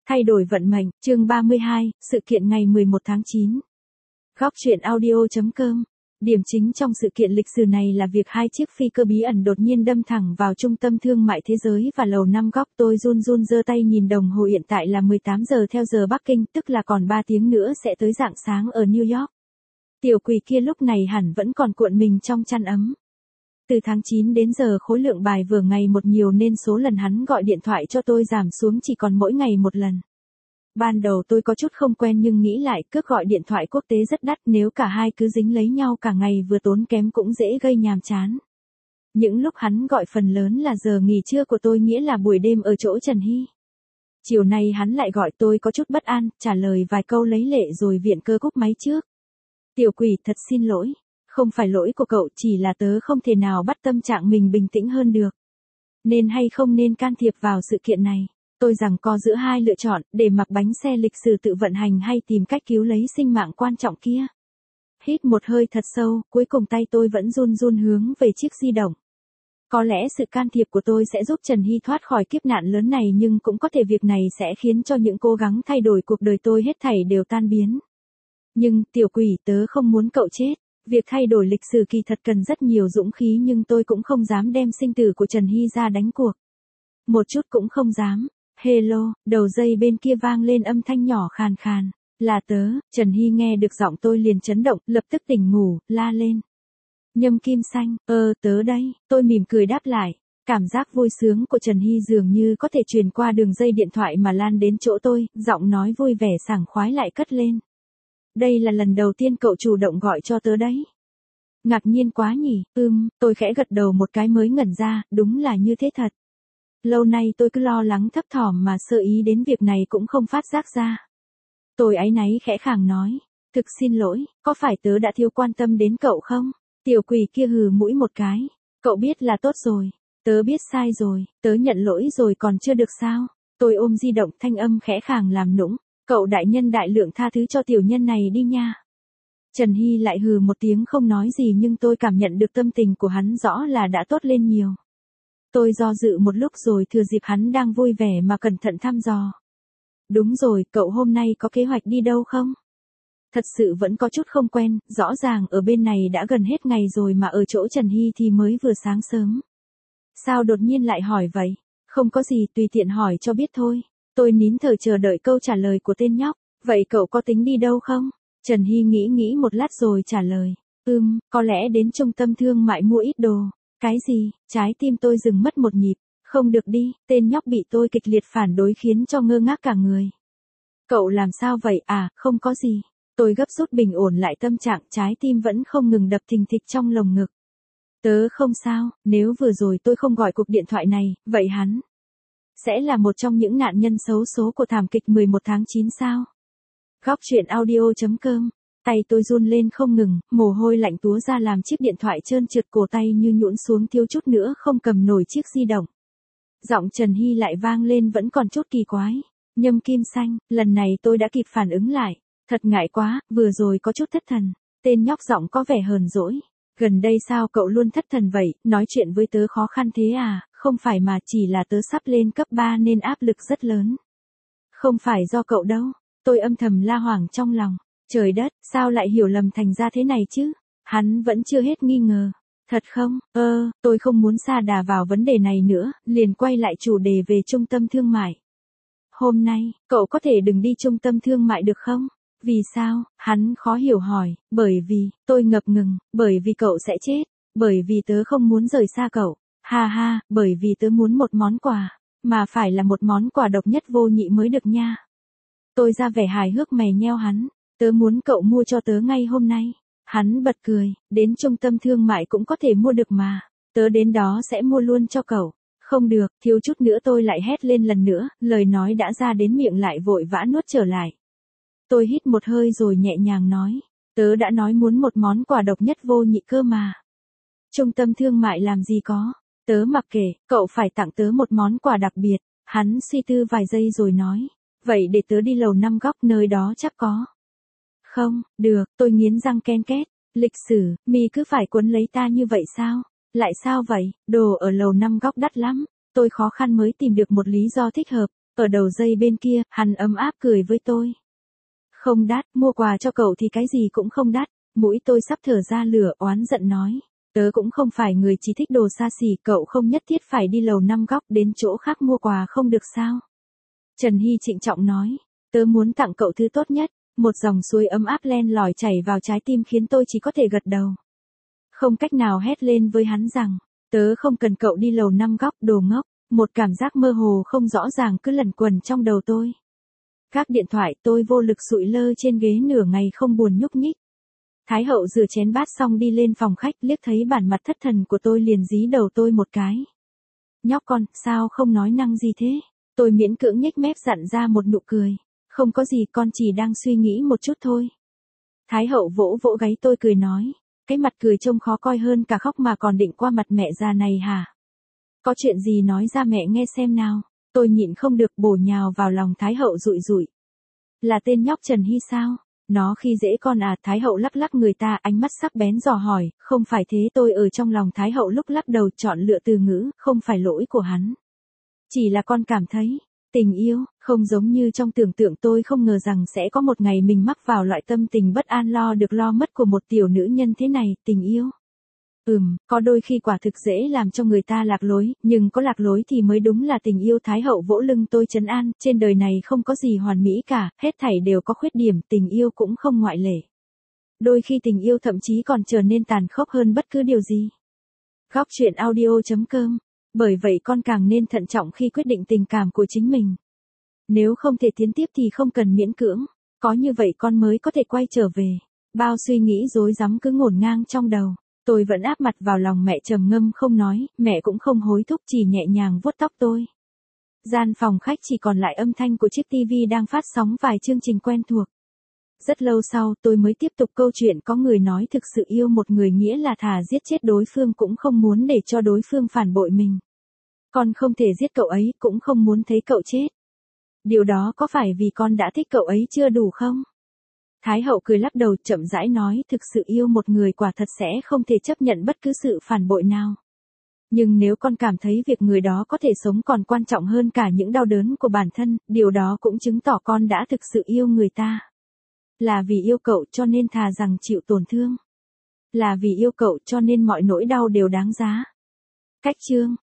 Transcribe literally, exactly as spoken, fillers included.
Thay đổi vận mệnh, chương ba mươi hai, sự kiện ngày mười một tháng chín. Góc truyện audio.com. Điểm chính trong sự kiện lịch sử này là việc hai chiếc phi cơ bí ẩn đột nhiên đâm thẳng vào trung tâm thương mại thế giới và lầu năm góc. Tôi run run giơ tay nhìn đồng hồ, hiện tại là mười tám giờ theo giờ Bắc Kinh, tức là còn ba tiếng nữa sẽ tới rạng sáng ở New York. Tiểu quỷ kia lúc này hẳn vẫn còn cuộn mình trong chăn ấm. Từ tháng chín đến giờ khối lượng bài vừa ngày một nhiều nên số lần hắn gọi điện thoại cho tôi giảm xuống chỉ còn mỗi ngày một lần. Ban đầu tôi có chút không quen nhưng nghĩ lại cước gọi điện thoại quốc tế rất đắt, nếu cả hai cứ dính lấy nhau cả ngày vừa tốn kém cũng dễ gây nhàm chán. Những lúc hắn gọi phần lớn là giờ nghỉ trưa của tôi, nghĩa là buổi đêm ở chỗ Trần Hy. Chiều nay hắn lại gọi, tôi có chút bất an, trả lời vài câu lấy lệ rồi viện cớ cúp máy trước. Tiểu quỷ, thật xin lỗi. Không phải lỗi của cậu, chỉ là tớ không thể nào bắt tâm trạng mình bình tĩnh hơn được. Nên hay không nên can thiệp vào sự kiện này? Tôi giằng co giữa hai lựa chọn, để mặc bánh xe lịch sử tự vận hành hay tìm cách cứu lấy sinh mạng quan trọng kia. Hít một hơi thật sâu, cuối cùng tay tôi vẫn run run hướng về chiếc di động. Có lẽ sự can thiệp của tôi sẽ giúp Trần Hy thoát khỏi kiếp nạn lớn này, nhưng cũng có thể việc này sẽ khiến cho những cố gắng thay đổi cuộc đời tôi hết thảy đều tan biến. Nhưng, tiểu quỷ, tớ không muốn cậu chết. Việc thay đổi lịch sử kỳ thật cần rất nhiều dũng khí, nhưng tôi cũng không dám đem sinh tử của Trần Hy ra đánh cuộc. Một chút cũng không dám. Hello, đầu dây bên kia vang lên âm thanh nhỏ khàn khàn. Là tớ. Trần Hy nghe được giọng tôi liền chấn động, lập tức tỉnh ngủ, la lên. Nhâm Kim Xanh, ơ tớ đây. Tôi mỉm cười đáp lại. Cảm giác vui sướng của Trần Hy dường như có thể truyền qua đường dây điện thoại mà lan đến chỗ tôi, giọng nói vui vẻ sảng khoái lại cất lên. Đây là lần đầu tiên cậu chủ động gọi cho tớ đấy. Ngạc nhiên quá nhỉ? Ừm, tôi khẽ gật đầu một cái mới ngẩn ra, đúng là như thế thật. Lâu nay tôi cứ lo lắng thấp thỏm mà sơ ý đến việc này cũng không phát giác ra. Tôi áy náy khẽ khàng nói, thực xin lỗi, có phải tớ đã thiếu quan tâm đến cậu không? Tiểu quỷ kia hừ mũi một cái, cậu biết là tốt rồi, tớ biết sai rồi, tớ nhận lỗi rồi còn chưa được sao? Tôi ôm di động, thanh âm khẽ khàng làm nũng. Cậu đại nhân đại lượng tha thứ cho tiểu nhân này đi nha. Trần Hy lại hừ một tiếng không nói gì, nhưng tôi cảm nhận được tâm tình của hắn rõ là đã tốt lên nhiều. Tôi do dự một lúc rồi thừa dịp hắn đang vui vẻ mà cẩn thận thăm dò. Đúng rồi, cậu hôm nay có kế hoạch đi đâu không? Thật sự vẫn có chút không quen, rõ ràng ở bên này đã gần hết ngày rồi mà ở chỗ Trần Hy thì mới vừa sáng sớm. Sao đột nhiên lại hỏi vậy? Không có gì, tùy tiện hỏi cho biết thôi. Tôi nín thở chờ đợi câu trả lời của tên nhóc. Vậy cậu có tính đi đâu không? Trần Hy nghĩ nghĩ một lát rồi trả lời. Ừm, có lẽ đến trung tâm thương mại mua ít đồ. Cái gì? Trái tim tôi dừng mất một nhịp. Không được đi, tên nhóc bị tôi kịch liệt phản đối khiến cho ngơ ngác cả người. Cậu làm sao vậy? À, không có gì. Tôi gấp rút bình ổn lại tâm trạng, trái tim vẫn không ngừng đập thình thịch trong lồng ngực. Tớ không sao, nếu vừa rồi tôi không gọi cuộc điện thoại này, vậy hắn sẽ là một trong những nạn nhân xấu số của thảm kịch mười một tháng chín sao? Góc truyện audio.com. Tay tôi run lên không ngừng, mồ hôi lạnh túa ra làm chiếc điện thoại trơn trượt, cổ tay như nhũn xuống thiếu chút nữa không cầm nổi chiếc di động. Giọng Trần Hy lại vang lên vẫn còn chút kỳ quái. Nhâm Kim Xanh, lần này tôi đã kịp phản ứng lại. Thật ngại quá, vừa rồi có chút thất thần. Tên nhóc giọng có vẻ hờn dỗi. Gần đây sao cậu luôn thất thần vậy, nói chuyện với tớ khó khăn thế à? Không phải mà, chỉ là tớ sắp lên cấp ba nên áp lực rất lớn. Không phải do cậu đâu. Tôi âm thầm la hoảng trong lòng. Trời đất, sao lại hiểu lầm thành ra thế này chứ? Hắn vẫn chưa hết nghi ngờ. Thật không? Ơ, tôi không muốn sa đà vào vấn đề này nữa, liền quay lại chủ đề về trung tâm thương mại. Hôm nay, cậu có thể đừng đi trung tâm thương mại được không? Vì sao? Hắn khó hiểu hỏi. Bởi vì, tôi ngập ngừng, bởi vì cậu sẽ chết. Bởi vì tớ không muốn rời xa cậu. Ha ha, bởi vì tớ muốn một món quà. Mà phải là một món quà độc nhất vô nhị mới được nha. Tôi ra vẻ hài hước mè nheo hắn. Tớ muốn cậu mua cho tớ ngay hôm nay. Hắn bật cười, đến trung tâm thương mại cũng có thể mua được mà. Tớ đến đó sẽ mua luôn cho cậu. Không được, thiếu chút nữa tôi lại hét lên lần nữa, lời nói đã ra đến miệng lại vội vã nuốt trở lại. Tôi hít một hơi rồi nhẹ nhàng nói. Tớ đã nói muốn một món quà độc nhất vô nhị cơ mà. Trung tâm thương mại làm gì có. Tớ mặc kệ, cậu phải tặng tớ một món quà đặc biệt. Hắn suy tư vài giây rồi nói. Vậy để tớ đi lầu năm góc, nơi đó chắc có. Không, được, tôi nghiến răng ken két. Lịch sử, mi cứ phải quấn lấy ta như vậy sao? Lại sao vậy? Đồ ở lầu năm góc đắt lắm. Tôi khó khăn mới tìm được một lý do thích hợp. Ở đầu dây bên kia, hắn ấm áp cười với tôi. Không đắt, mua quà cho cậu thì cái gì cũng không đắt. Mũi tôi sắp thở ra lửa, oán giận nói. Tớ cũng không phải người chỉ thích đồ xa xỉ, cậu không nhất thiết phải đi lầu năm góc đến chỗ khác mua quà không được sao? Trần Hy trịnh trọng nói. Tớ muốn tặng cậu thứ tốt nhất. Một dòng suối ấm áp len lỏi chảy vào trái tim khiến tôi chỉ có thể gật đầu. Không cách nào hét lên với hắn rằng, tớ không cần cậu đi lầu năm góc, đồ ngốc. Một cảm giác mơ hồ không rõ ràng cứ lẩn quẩn trong đầu tôi. Các điện thoại, tôi vô lực sụi lơ trên ghế nửa ngày không buồn nhúc nhích. Thái hậu rửa chén bát xong đi lên phòng khách, liếc thấy bản mặt thất thần của tôi liền dí đầu tôi một cái. Nhóc con, sao không nói năng gì thế? Tôi miễn cưỡng nhếch mép dặn ra một nụ cười. Không có gì, con chỉ đang suy nghĩ một chút thôi. Thái hậu vỗ vỗ gáy tôi cười nói. Cái mặt cười trông khó coi hơn cả khóc mà còn định qua mặt mẹ già này hả? Có chuyện gì nói ra mẹ nghe xem nào. Tôi nhịn không được bổ nhào vào lòng Thái hậu rụi rụi. Là tên nhóc Trần Hy sao? Nó khi dễ con à? Thái hậu lắc lắc người ta, ánh mắt sắc bén dò hỏi. Không phải thế. Tôi ở trong lòng Thái hậu lúc lắc đầu chọn lựa từ ngữ. Không phải lỗi của hắn. Chỉ là con cảm thấy. Tình yêu, không giống như trong tưởng tượng. Tôi không ngờ rằng sẽ có một ngày mình mắc vào loại tâm tình bất an lo được lo mất của một tiểu nữ nhân thế này. Tình yêu. Ừm, có đôi khi quả thực dễ làm cho người ta lạc lối, nhưng có lạc lối thì mới đúng là tình yêu. Thái hậu vỗ lưng tôi trấn an, trên đời này không có gì hoàn mỹ cả, hết thảy đều có khuyết điểm, tình yêu cũng không ngoại lệ. Đôi khi tình yêu thậm chí còn trở nên tàn khốc hơn bất cứ điều gì. Góc truyện audio chấm com. Bởi vậy con càng nên thận trọng khi quyết định tình cảm của chính mình. Nếu không thể tiến tiếp thì không cần miễn cưỡng, có như vậy con mới có thể quay trở về. Bao suy nghĩ rối rắm cứ ngổn ngang trong đầu. Tôi vẫn áp mặt vào lòng mẹ trầm ngâm không nói, mẹ cũng không hối thúc, chỉ nhẹ nhàng vuốt tóc tôi. Gian phòng khách chỉ còn lại âm thanh của chiếc tivi đang phát sóng vài chương trình quen thuộc. Rất lâu sau tôi mới tiếp tục câu chuyện. Có người nói thực sự yêu một người nghĩa là thà giết chết đối phương cũng không muốn để cho đối phương phản bội mình. Con không thể giết cậu ấy, cũng không muốn thấy cậu chết. Điều đó có phải vì con đã thích cậu ấy chưa đủ không? Thái hậu cười lắc đầu chậm rãi nói, thực sự yêu một người quả thật sẽ không thể chấp nhận bất cứ sự phản bội nào. Nhưng nếu con cảm thấy việc người đó có thể sống còn quan trọng hơn cả những đau đớn của bản thân, điều đó cũng chứng tỏ con đã thực sự yêu người ta. Là vì yêu cậu cho nên thà rằng chịu tổn thương. Là vì yêu cậu cho nên mọi nỗi đau đều đáng giá. Cách chương